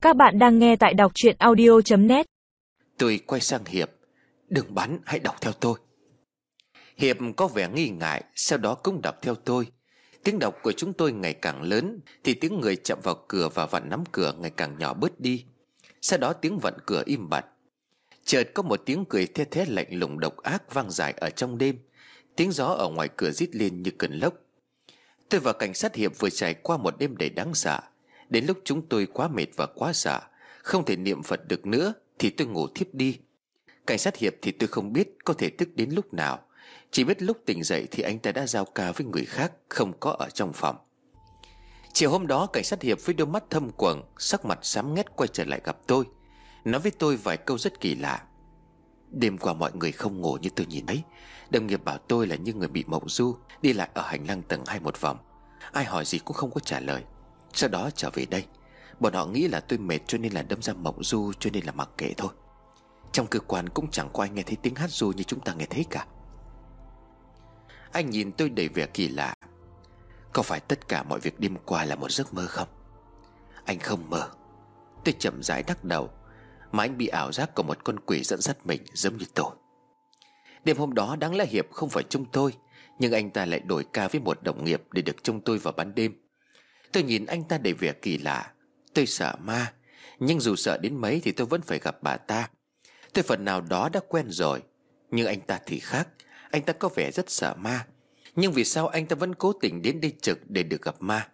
Các bạn đang nghe tại đọc truyện audio.net. Tôi quay sang Hiệp. Đừng bắn, hãy đọc theo tôi. Hiệp có vẻ nghi ngại, sau đó cũng đọc theo tôi. Tiếng đọc của chúng tôi ngày càng lớn, thì tiếng người chạm vào cửa và vặn nắm cửa ngày càng nhỏ bớt đi. Sau đó tiếng vặn cửa im bặt. Chợt có một tiếng cười the thé lạnh lùng độc ác vang dài ở trong đêm. Tiếng gió ở ngoài cửa rít lên như cơn lốc. Tôi và cảnh sát Hiệp vừa trải qua một đêm đầy đáng sợ. Đến lúc chúng tôi quá mệt và quá sợ, không thể niệm Phật được nữa, thì tôi ngủ thiếp đi. Cảnh sát Hiệp thì tôi không biết có thể thức đến lúc nào. Chỉ biết lúc tỉnh dậy thì anh ta đã giao ca với người khác, không có ở trong phòng. Chiều hôm đó, cảnh sát Hiệp với đôi mắt thâm quầng, sắc mặt xám nghét quay trở lại gặp tôi, nói với tôi vài câu rất kỳ lạ. Đêm qua mọi người không ngủ như tôi nhìn thấy. Đồng nghiệp bảo tôi là như người bị mộng du, đi lại ở hành lang tầng 2 một vòng. Ai hỏi gì cũng không có trả lời. Sau đó trở về đây, bọn họ nghĩ là tôi mệt cho nên là đâm ra mộng du, cho nên là mặc kệ thôi. Trong cơ quan cũng chẳng có ai nghe thấy tiếng hát ru như chúng ta nghe thấy cả. Anh nhìn tôi đầy vẻ kỳ lạ. Có phải tất cả mọi việc đêm qua là một giấc mơ không? Anh không mơ. Tôi chậm rãi đắc đầu. Mà anh bị ảo giác của một con quỷ dẫn dắt mình giống như tôi. Đêm hôm đó đáng lẽ Hiệp không phải trông tôi, nhưng anh ta lại đổi ca với một đồng nghiệp để được trông tôi vào ban đêm. Tôi nhìn anh ta đầy vẻ kỳ lạ. Tôi sợ ma, nhưng dù sợ đến mấy thì tôi vẫn phải gặp bà ta. Tôi phần nào đó đã quen rồi. Nhưng anh ta thì khác. Anh ta có vẻ rất sợ ma, nhưng vì sao anh ta vẫn cố tình đến đây trực để được gặp ma?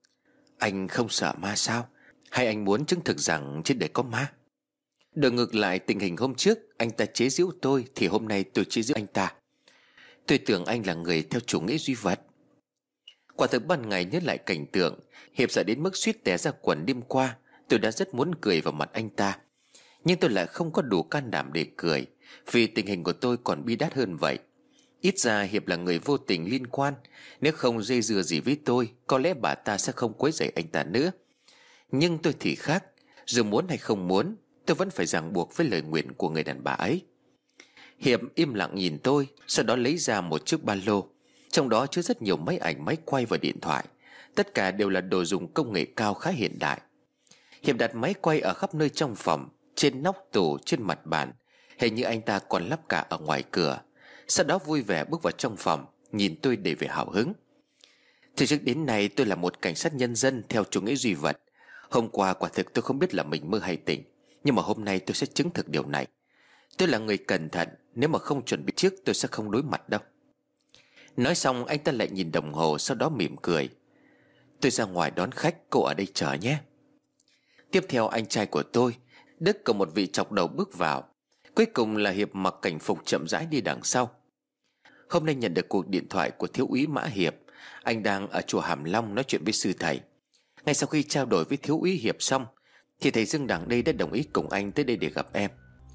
Anh không sợ ma sao? Hay anh muốn chứng thực rằng trên đời có ma? Đổi ngược lại, tình hình hôm trước anh ta chế giễu tôi, thì hôm nay tôi chế giễu anh ta. Tôi tưởng anh là người theo chủ nghĩa duy vật. Quả thực ban ngày nhớ lại cảnh tượng Hiệp sợ đến mức suýt té ra quần đêm qua, tôi đã rất muốn cười vào mặt anh ta. Nhưng tôi lại không có đủ can đảm để cười, vì tình hình của tôi còn bi đát hơn vậy. Ít ra Hiệp là người vô tình liên quan. Nếu không dây dưa gì với tôi, có lẽ bà ta sẽ không quấy rầy anh ta nữa. Nhưng tôi thì khác. Dù muốn hay không muốn, tôi vẫn phải ràng buộc với lời nguyện của người đàn bà ấy. Hiệp im lặng nhìn tôi, sau đó lấy ra một chiếc ba lô. Trong đó chứa rất nhiều máy ảnh, máy quay và điện thoại. Tất cả đều là đồ dùng công nghệ cao khá hiện đại. Hiệp đặt máy quay ở khắp nơi trong phòng, trên nóc tủ, trên mặt bàn. Hình như anh ta còn lắp cả ở ngoài cửa. Sau đó vui vẻ bước vào trong phòng, nhìn tôi đầy vẻ hào hứng. Từ trước đến nay tôi là một cảnh sát nhân dân theo chủ nghĩa duy vật. Hôm qua quả thực tôi không biết là mình mơ hay tỉnh, nhưng mà hôm nay tôi sẽ chứng thực điều này. Tôi là người cẩn thận, nếu mà không chuẩn bị trước tôi sẽ không đối mặt đâu. Nói xong anh ta lại nhìn đồng hồ, sau đó mỉm cười. Tôi ra ngoài đón khách, cô ở đây chờ nhé. Tiếp theo anh trai của tôi, Đức, cùng một vị chọc đầu bước vào. Cuối cùng là Hiệp mặc cảnh phục chậm rãi đi đằng sau. Hôm nay nhận được cuộc điện thoại của thiếu úy Mã Hiệp. Anh đang ở chùa Hàm Long nói chuyện với sư thầy. Ngay sau khi trao đổi với thiếu úy Hiệp xong, thì thầy Dương Đằng đây đã đồng ý cùng anh tới đây để gặp em.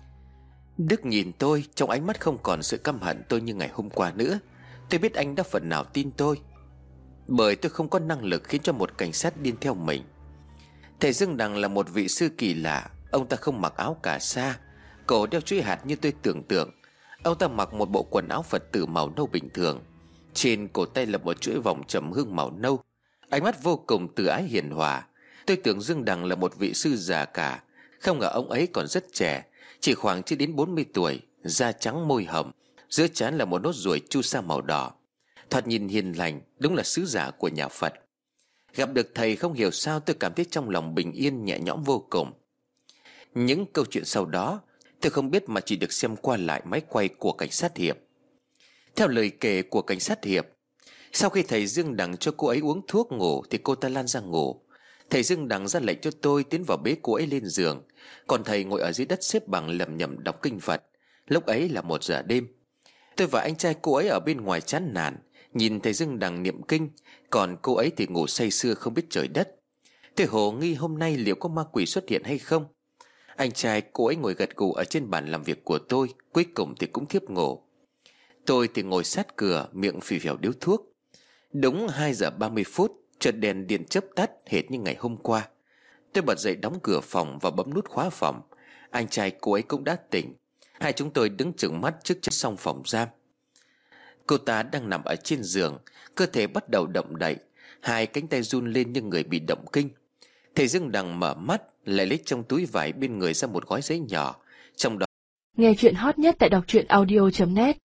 Đức nhìn tôi, trong ánh mắt không còn sự căm hận tôi như ngày hôm qua nữa. Tôi biết anh đã phần nào tin tôi, bởi tôi không có năng lực khiến cho một cảnh sát điên theo mình. Thầy Dương Đằng là một vị sư kỳ lạ. Ông ta không mặc áo cà sa, cổ đeo chuỗi hạt như tôi tưởng tượng. Ông ta mặc một bộ quần áo Phật tử màu nâu bình thường. Trên cổ tay là một chuỗi vòng trầm hương màu nâu. Ánh mắt vô cùng từ ái hiền hòa. Tôi tưởng Dương Đằng là một vị sư già cả, không ngờ ông ấy còn rất trẻ, chỉ khoảng chưa đến 40 tuổi. Da trắng môi hồng, giữa trán là một nốt ruồi chu sa màu đỏ. Thoạt nhìn hiền lành, đúng là sứ giả của nhà Phật. Gặp được thầy, không hiểu sao tôi cảm thấy trong lòng bình yên nhẹ nhõm vô cùng. Những câu chuyện sau đó tôi không biết, mà chỉ được xem qua lại máy quay của cảnh sát Hiệp. Theo lời kể của cảnh sát Hiệp, sau khi thầy Dương Đằng cho cô ấy uống thuốc ngủ thì cô ta lan ra ngủ. Thầy Dương Đằng ra lệnh cho tôi tiến vào bế cô ấy lên giường, còn thầy ngồi ở dưới đất xếp bằng lẩm nhẩm đọc kinh Phật. Lúc ấy là 1 giờ đêm. Tôi và anh trai cô ấy ở bên ngoài chán nản, nhìn thầy Dương Đằng niệm kinh, còn cô ấy thì ngủ say sưa không biết trời đất. Tôi hồ nghi hôm nay liệu có ma quỷ xuất hiện hay không. Anh trai cô ấy ngồi gật gù ở trên bàn làm việc của tôi, cuối cùng thì cũng thiếp ngủ. Tôi thì ngồi sát cửa, miệng phì phèo điếu thuốc. Đúng 2 giờ 30 phút, chợt đèn điện chớp tắt hệt như ngày hôm qua. Tôi bật dậy đóng cửa phòng và bấm nút khóa phòng. Anh trai cô ấy cũng đã tỉnh. Hai chúng tôi đứng chừng mắt trước chân song phòng giam. Cô ta đang nằm ở trên giường, cơ thể bắt đầu động đậy, hai cánh tay run lên như người bị động kinh. Thầy Dương Đằng mở mắt, lại lấy trong túi vải bên người ra một gói giấy nhỏ. Trong đó Nghe chuyện hot nhất tại đọc truyện audio.net.